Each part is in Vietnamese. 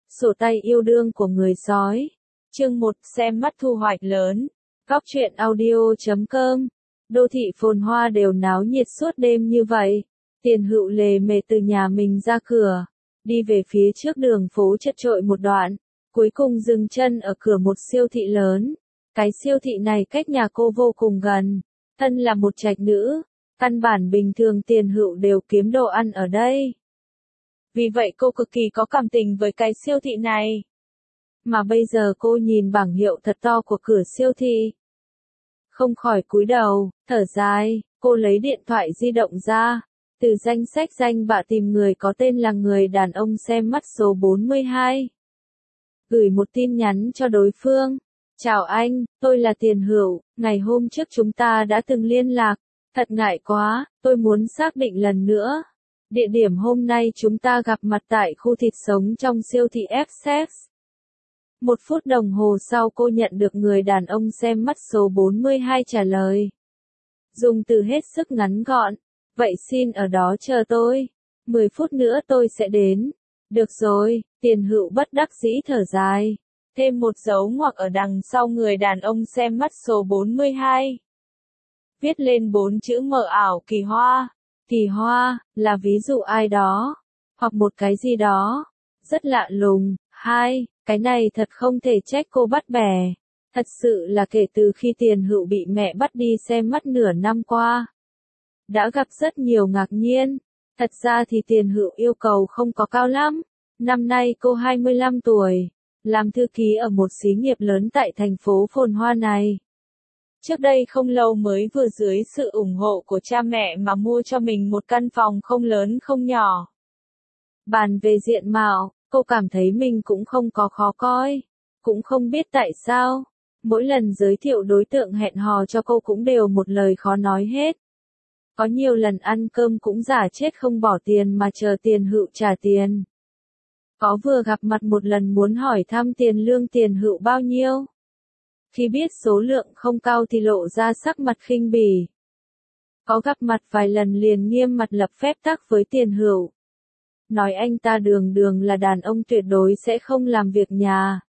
Sổ tay yêu đương của người sói. Chương 1, xem mắt thu hoạch lớn. Góc truyện audio.com. Đô thị phồn hoa đều náo nhiệt suốt đêm như vậy. Tiền Hựu lề mề từ nhà mình ra cửa, đi về phía trước đường phố chật chội một đoạn, cuối cùng dừng chân ở cửa một siêu thị lớn. Cái siêu thị này cách nhà cô vô cùng gần. Thân là một trạch nữ, căn bản bình thường Tiền Hựu đều kiếm đồ ăn ở đây. Vì vậy cô cực kỳ có cảm tình với cái siêu thị này. Mà bây giờ cô nhìn bảng hiệu thật to của cửa siêu thị, không khỏi cúi đầu, thở dài. Cô lấy điện thoại di động ra, từ danh sách danh bạ tìm người có tên là người đàn ông xem mắt số 42. Gửi một tin nhắn cho đối phương. Chào anh, tôi là Tiền Hựu, ngày hôm trước chúng ta đã từng liên lạc. Thật ngại quá, tôi muốn xác định lần nữa. Địa điểm hôm nay chúng ta gặp mặt tại khu thịt sống trong siêu thị Essex. 1 phút đồng hồ sau cô nhận được người đàn ông xem mắt số 42 trả lời. Dùng từ hết sức ngắn gọn. Vậy xin ở đó chờ tôi. 10 phút nữa tôi sẽ đến. Được rồi, Tiền Hựu bất đắc dĩ thở dài. Thêm một dấu ngoặc ở đằng sau người đàn ông xem mắt số 42. Viết lên 4 chữ mờ ảo Kỳ Hoa. Kỳ Hoa, là ví dụ ai đó, hoặc một cái gì đó, rất lạ lùng. Cái này thật không thể trách cô bắt bẻ. Thật sự là kể từ khi Tiền Hựu bị mẹ bắt đi xem mắt nửa năm qua, đã gặp rất nhiều ngạc nhiên. Thật ra thì Tiền Hựu yêu cầu không có cao lắm. Năm nay cô 25 tuổi, làm thư ký ở một xí nghiệp lớn tại thành phố phồn hoa này. Trước đây không lâu mới vừa dưới sự ủng hộ của cha mẹ mà mua cho mình một căn phòng không lớn không nhỏ. Bàn về diện mạo, cô cảm thấy mình cũng không có khó coi. Cũng không biết tại sao, mỗi lần giới thiệu đối tượng hẹn hò cho cô cũng đều một lời khó nói hết. Có nhiều lần ăn cơm cũng giả chết không bỏ tiền mà chờ Tiền Hựu trả tiền. Có vừa gặp mặt một lần muốn hỏi thăm tiền lương Tiền Hựu bao nhiêu. Khi biết số lượng không cao thì lộ ra sắc mặt khinh bỉ. Có gặp mặt vài lần liền nghiêm mặt lập phép tắc với Tiền Hựu. Nói anh ta đường đường là đàn ông tuyệt đối sẽ không làm việc nhà.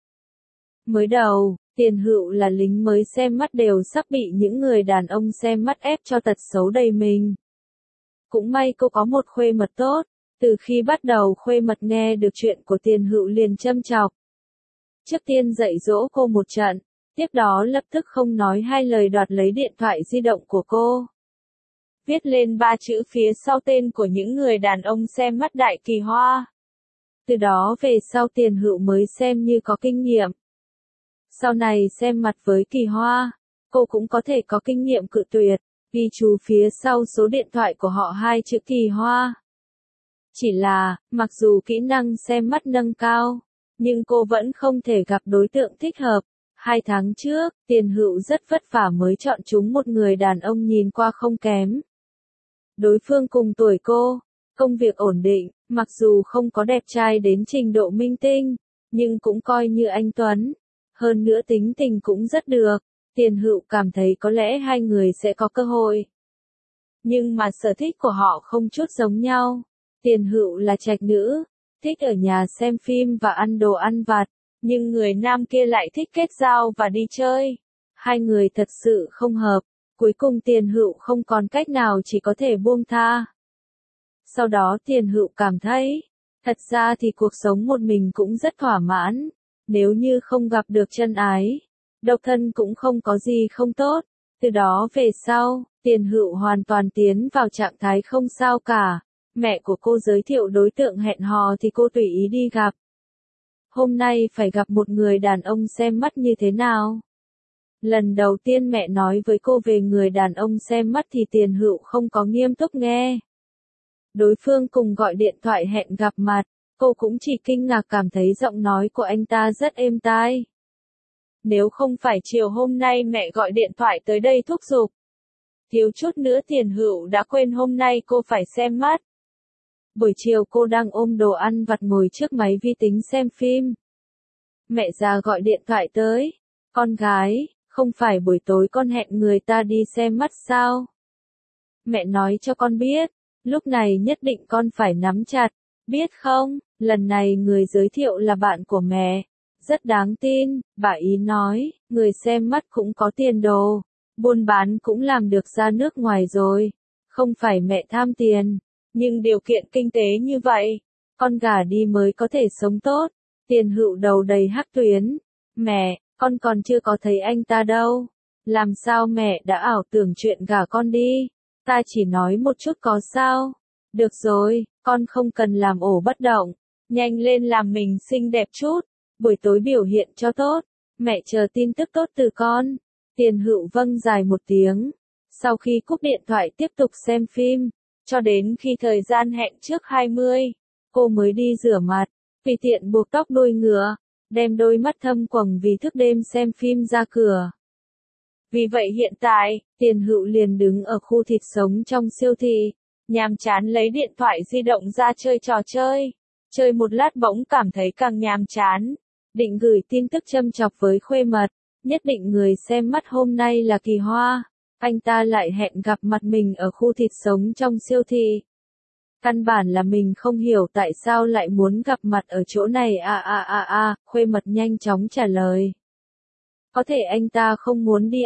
Mới đầu, Tiền Hựu là lính mới xem mắt đều sắp bị những người đàn ông xem mắt ép cho tật xấu đầy mình. Cũng may cô có một khuê mật tốt. Từ khi bắt đầu khuê mật nghe được chuyện của Tiền Hựu liền châm chọc. Trước tiên dạy dỗ cô một trận. Tiếp đó lập tức không nói hai lời đoạt lấy điện thoại di động của cô. Viết lên 3 chữ phía sau tên của những người đàn ông xem mắt đại Kỳ Hoa. Từ đó về sau Tiền Hựu mới xem như có kinh nghiệm. Sau này xem mặt với Kỳ Hoa, cô cũng có thể có kinh nghiệm cự tuyệt, ghi chú phía sau số điện thoại của họ 2 chữ Kỳ Hoa. Chỉ là, mặc dù kỹ năng xem mắt nâng cao, nhưng cô vẫn không thể gặp đối tượng thích hợp. 2 tháng trước, Tiền Hựu rất vất vả mới chọn chúng một người đàn ông nhìn qua không kém. Đối phương cùng tuổi cô, công việc ổn định, mặc dù không có đẹp trai đến trình độ minh tinh, nhưng cũng coi như anh tuấn. Hơn nữa tính tình cũng rất được, Tiền Hựu cảm thấy có lẽ hai người sẽ có cơ hội. Nhưng mà sở thích của họ không chút giống nhau. Tiền Hựu là trạch nữ, thích ở nhà xem phim và ăn đồ ăn vặt. Nhưng người nam kia lại thích kết giao và đi chơi. Hai người thật sự không hợp. Cuối cùng Tiền Hựu không còn cách nào chỉ có thể buông tha. Sau đó Tiền Hựu cảm thấy, thật ra thì cuộc sống một mình cũng rất thỏa mãn. Nếu như không gặp được chân ái, độc thân cũng không có gì không tốt. Từ đó về sau, Tiền Hựu hoàn toàn tiến vào trạng thái không sao cả. Mẹ của cô giới thiệu đối tượng hẹn hò thì cô tùy ý đi gặp. Hôm nay phải gặp một người đàn ông xem mắt như thế nào? Lần đầu tiên mẹ nói với cô về người đàn ông xem mắt thì Tiền Hựu không có nghiêm túc nghe. Đối phương cùng gọi điện thoại hẹn gặp mặt, cô cũng chỉ kinh ngạc cảm thấy giọng nói của anh ta rất êm tai. Nếu không phải chiều hôm nay mẹ gọi điện thoại tới đây thúc giục, thiếu chút nữa Tiền Hựu đã quên hôm nay cô phải xem mắt. Buổi chiều cô đang ôm đồ ăn vặt ngồi trước máy vi tính xem phim. Mẹ già gọi điện thoại tới. Con gái, không phải buổi tối con hẹn người ta đi xem mắt sao? Mẹ nói cho con biết, lúc này nhất định con phải nắm chặt, biết không? lần này người giới thiệu là bạn của mẹ. Rất đáng tin, bà ý nói, người xem mắt cũng có tiền đồ, buôn bán cũng làm được ra nước ngoài rồi. Không phải mẹ tham tiền, nhưng điều kiện kinh tế như vậy, con gả đi mới có thể sống tốt. Tiền Hựu đầu đầy hắc tuyến. Mẹ, con còn chưa có thấy anh ta đâu. Làm sao mẹ đã ảo tưởng chuyện gả con đi? Ta chỉ nói một chút có sao? Được rồi, con không cần làm ổ bất động. Nhanh lên làm mình xinh đẹp chút. Buổi tối biểu hiện cho tốt. Mẹ chờ tin tức tốt từ con. Tiền Hựu vâng dài một tiếng. Sau khi cúp điện thoại tiếp tục xem phim. Cho đến khi thời gian hẹn trước 20, cô mới đi rửa mặt. Tùy tiện buộc tóc đuôi ngựa. Đem đôi mắt thâm quầng vì thức đêm xem phim ra cửa. Vì vậy hiện tại, Tiền Hựu liền đứng ở khu thịt sống trong siêu thị, nhàm chán lấy điện thoại di động ra chơi trò chơi. Chơi một lát bỗng cảm thấy càng nhàm chán. Định gửi tin tức châm chọc với khuê mật, nhất định người xem mắt hôm nay là Kỳ Hoa. Anh ta lại hẹn gặp mặt mình ở khu thịt sống trong siêu thị. Căn bản là mình không hiểu tại sao lại muốn gặp mặt ở chỗ này khuê mật nhanh chóng trả lời. Có thể anh ta không muốn đi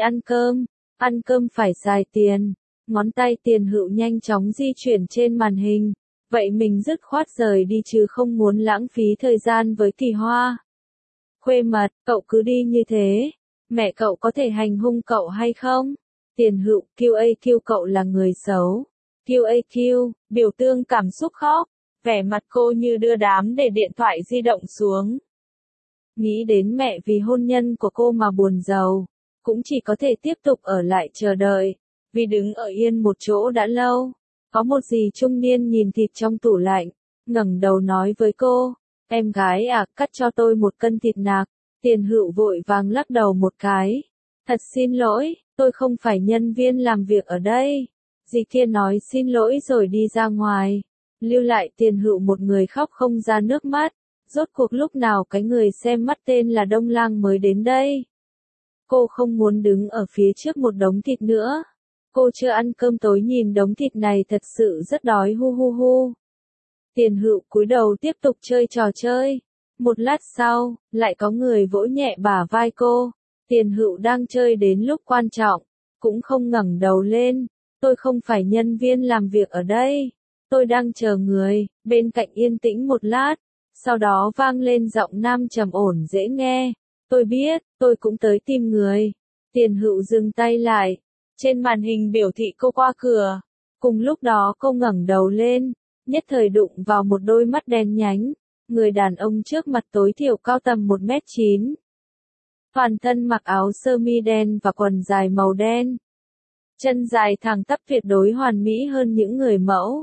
ăn cơm phải xài tiền. Ngón tay Tiền Hựu nhanh chóng di chuyển trên màn hình. Vậy mình dứt khoát rời đi chứ không muốn lãng phí thời gian với Kỳ Hoa. Khuê mật, cậu cứ đi như thế. Mẹ cậu có thể hành hung cậu hay không? Tiền Hựu, QAQ cậu là người xấu. QAQ, biểu tượng cảm xúc khóc. Vẻ mặt cô như đưa đám để điện thoại di động xuống. Nghĩ đến mẹ vì hôn nhân của cô mà buồn rầu. Cũng chỉ có thể tiếp tục ở lại chờ đợi. Vì đứng ở yên một chỗ đã lâu. Có một dì trung niên nhìn thịt trong tủ lạnh. Ngẩng đầu nói với cô. Em gái à, cắt cho tôi 1 cân thịt nạc. Tiền Hựu vội vàng lắc đầu một cái. Thật xin lỗi, tôi không phải nhân viên làm việc ở đây. Dì kia nói xin lỗi rồi đi ra ngoài. Lưu lại Tiền Hựu một người khóc không ra nước mắt. Rốt cuộc lúc nào cái người xem mắt tên là Đông Lang mới đến đây? Cô không muốn đứng ở phía trước một đống thịt nữa. Cô chưa ăn cơm tối nhìn đống thịt này thật sự rất đói hu. Tiền Hựu cúi đầu tiếp tục chơi trò chơi. Một lát sau, lại có người vỗ nhẹ bả vai cô. Tiền Hựu đang chơi đến lúc quan trọng, cũng không ngẩng đầu lên. Tôi không phải nhân viên làm việc ở đây. Tôi đang chờ người. Bên cạnh yên tĩnh một lát. Sau đó vang lên giọng nam trầm ổn dễ nghe. Tôi biết, tôi cũng tới tìm người. Tiền Hựu dừng tay lại. Trên màn hình biểu thị cô qua cửa. Cùng lúc đó cô ngẩng đầu lên. Nhất thời đụng vào một đôi mắt đen nhánh. Người đàn ông trước mặt tối thiểu cao tầm 1m9. Toàn thân mặc áo sơ mi đen và quần dài màu đen. Chân dài thẳng tắp tuyệt đối hoàn mỹ hơn những người mẫu.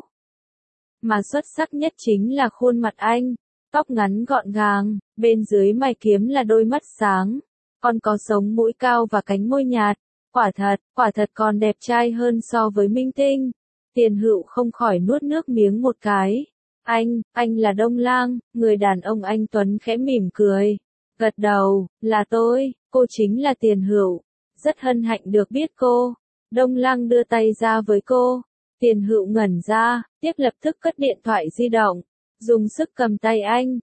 Mà xuất sắc nhất chính là khuôn mặt anh. Tóc ngắn gọn gàng, bên dưới mày kiếm là đôi mắt sáng. Còn có sống mũi cao và cánh môi nhạt. Quả thật còn đẹp trai hơn so với minh tinh. Tiền Hựu không khỏi nuốt nước miếng một cái. Anh là Đông Lang, người đàn ông anh tuấn khẽ mỉm cười. Gật đầu, là tôi, cô chính là Tiền Hựu. Rất hân hạnh được biết cô. Đông Lang đưa tay ra với cô. Tiền Hựu ngẩn ra, tiếp lập tức cất điện thoại di động. Dùng sức cầm tay anh.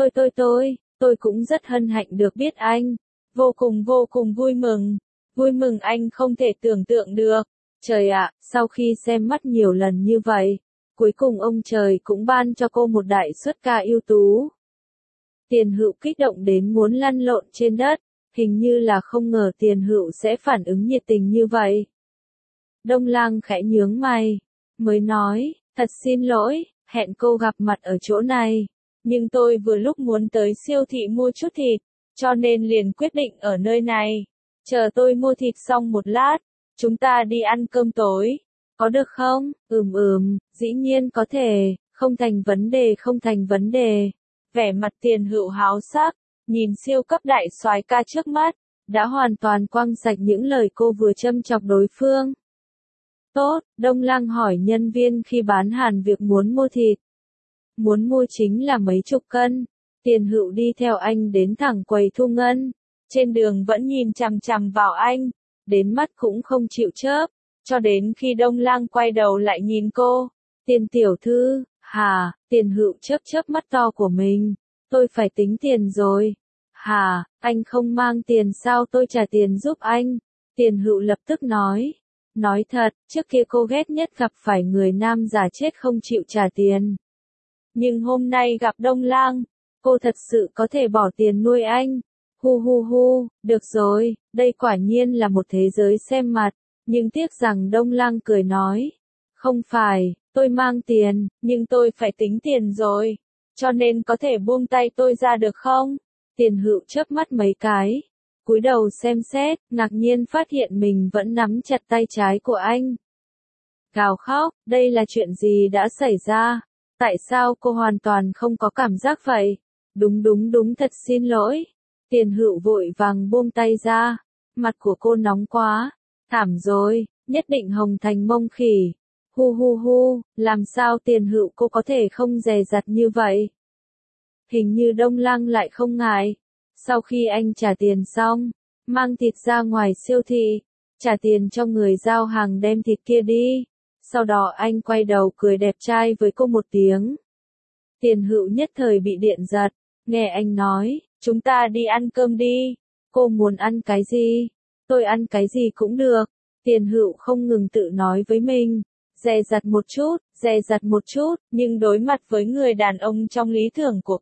Tôi cũng rất hân hạnh được biết anh. Vô cùng vui mừng. Vui mừng anh không thể tưởng tượng được. Trời ạ, sau khi xem mắt nhiều lần như vậy, cuối cùng ông trời cũng ban cho cô một đại xuất ca ưu tú. Tiền Hựu kích động đến muốn lăn lộn trên đất, hình như là không ngờ Tiền Hựu sẽ phản ứng nhiệt tình như vậy. Đông Lang khẽ nhướng mày, mới nói, thật xin lỗi, hẹn cô gặp mặt ở chỗ này, nhưng tôi vừa lúc muốn tới siêu thị mua chút thịt, cho nên liền quyết định ở nơi này. Chờ tôi mua thịt xong một lát, chúng ta đi ăn cơm tối, có được không? Dĩ nhiên có thể, không thành vấn đề. Vẻ mặt Tiền Hựu háo sắc, nhìn siêu cấp đại soái ca trước mắt, đã hoàn toàn quăng sạch những lời cô vừa châm chọc đối phương. Tốt, Đông Lang hỏi nhân viên khi bán hàn việc muốn mua thịt. Muốn mua chính là mấy chục cân. Tiền Hựu đi theo anh đến thẳng quầy thu ngân. Trên đường vẫn nhìn chằm chằm vào anh, đến mắt cũng không chịu chớp, cho đến khi Đông Lang quay đầu lại nhìn cô. Tiền tiểu thư, Hà, Tiền Hựu chớp chớp mắt to của mình. Tôi phải tính tiền rồi. Hà, anh không mang tiền sao tôi trả tiền giúp anh? Tiền Hựu lập tức nói. Nói thật, trước kia cô ghét nhất gặp phải người nam già chết không chịu trả tiền. Nhưng hôm nay gặp Đông Lang, cô thật sự có thể bỏ tiền nuôi anh. Hu hu hu, được rồi, đây quả nhiên là một thế giới xem mặt. Nhưng tiếc rằng Đông Lang cười nói. Không phải, tôi mang tiền, nhưng tôi phải tính tiền rồi. Cho nên có thể buông tay tôi ra được không? Tiền Hựu chớp mắt mấy cái. Cúi đầu xem xét, ngạc nhiên phát hiện mình vẫn nắm chặt tay trái của anh. Gào khóc, đây là chuyện gì đã xảy ra? Tại sao cô hoàn toàn không có cảm giác vậy? Đúng, thật xin lỗi. Tiền Hựu vội vàng buông tay ra. Mặt của cô nóng quá. Thảm rồi, nhất định hồng thành mông khỉ. Hu hu hu, làm sao Tiền Hựu cô có thể không dè dặt như vậy? Hình như Đông Lang lại không ngại. Sau khi anh trả tiền xong, mang thịt ra ngoài siêu thị, trả tiền cho người giao hàng đem thịt kia đi. Sau đó anh quay đầu cười đẹp trai với cô một tiếng. Tiền Hựu nhất thời bị điện giật, nghe anh nói, chúng ta đi ăn cơm đi. Cô muốn ăn cái gì? Tôi ăn cái gì cũng được. Tiền Hựu không ngừng tự nói với mình. Dè dặt một chút, nhưng đối mặt với người đàn ông trong lý tưởng của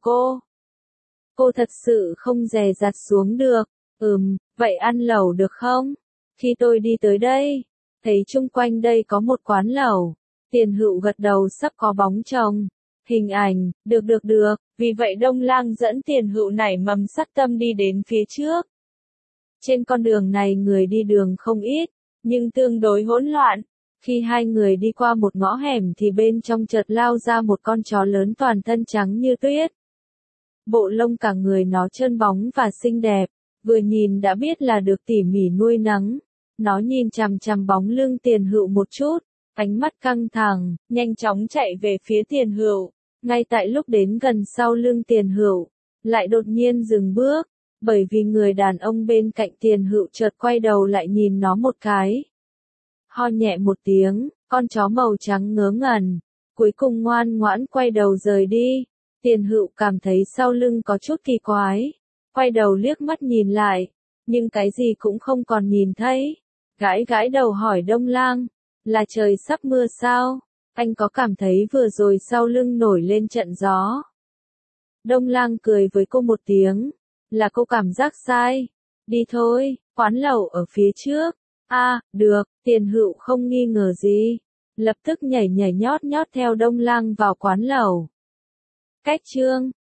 cô thật sự không dè dặt xuống được. Vậy ăn lẩu được không? Khi tôi đi tới đây, thấy chung quanh đây có một quán lẩu. Tiền Hựu gật đầu sắp có bóng chồng. Hình ảnh, được, vì vậy Đông Lang dẫn Tiền Hựu nảy mầm sát tâm đi đến phía trước. Trên con đường này người đi đường không ít, nhưng tương đối hỗn loạn. Khi hai người đi qua một ngõ hẻm thì bên trong chợt lao ra một con chó lớn toàn thân trắng như tuyết. Bộ lông cả người nó trơn bóng và xinh đẹp, vừa nhìn đã biết là được tỉ mỉ nuôi nấng. Nó nhìn chằm chằm bóng lưng Tiền Hựu một chút, ánh mắt căng thẳng, nhanh chóng chạy về phía Tiền Hựu. Ngay tại lúc đến gần sau lưng Tiền Hựu, lại đột nhiên dừng bước, bởi vì người đàn ông bên cạnh Tiền Hựu chợt quay đầu lại nhìn nó một cái. Ho nhẹ một tiếng, con chó màu trắng ngớ ngẩn, cuối cùng ngoan ngoãn quay đầu rời đi. Tiền Hựu cảm thấy sau lưng có chút kỳ quái, quay đầu liếc mắt nhìn lại, nhưng cái gì cũng không còn nhìn thấy. Gãi đầu hỏi Đông Lang, là trời sắp mưa sao? Anh có cảm thấy vừa rồi sau lưng nổi lên trận gió? Đông Lang cười với cô một tiếng, là cô cảm giác sai. Đi thôi, quán lẩu ở phía trước. Được, Tiền Hựu không nghi ngờ gì, lập tức nhảy nhót theo Đông Lang vào quán lẩu. Cách chương